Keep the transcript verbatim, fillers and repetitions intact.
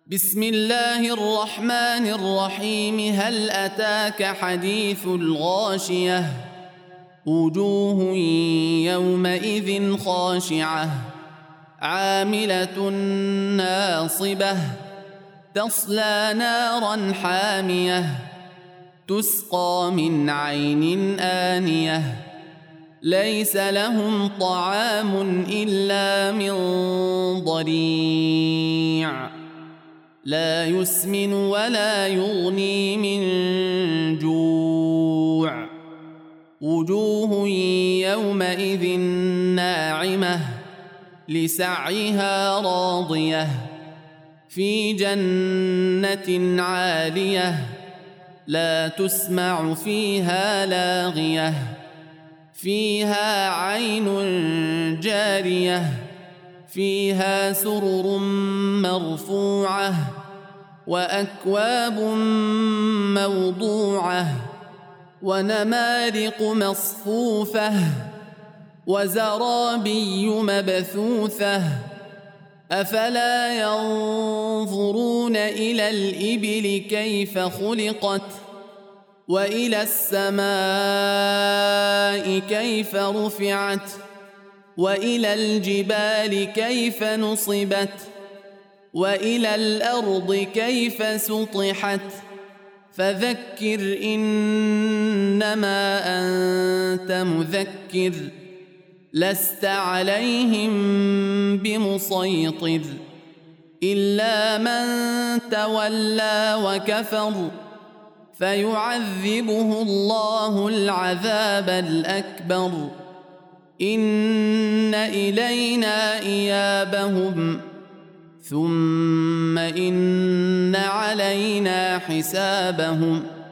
بسم الله الرحمن الرحيم. هل أتاك حديث الغاشية؟ وجوه يومئذ خاشعة عاملة ناصبة تصلى نارا حامية تسقى من عين آنية ليس لهم طعام إلا من ضريع لا يسمن ولا يغني من جوع. وجوه يومئذ ناعمة لسعيها راضية في جنة عالية لا تسمع فيها لاغية فيها عين جارية فيها سرر مرفوعة وأكواب موضوعة ونمارق مصفوفة وزرابي مبثوثة أفلا ينظرون إلى الإبل كيف خلقت وإلى السماء كيف رفعت وإلى الجبال كيف نصبت وإلى الأرض كيف سطحت فذكر إنما أنت مذكر لست عليهم بمسيطر إلا من تولى وكفر فيعذبه الله العذاب الأكبر إن إلينا إيابهم ثم إن علينا حسابهم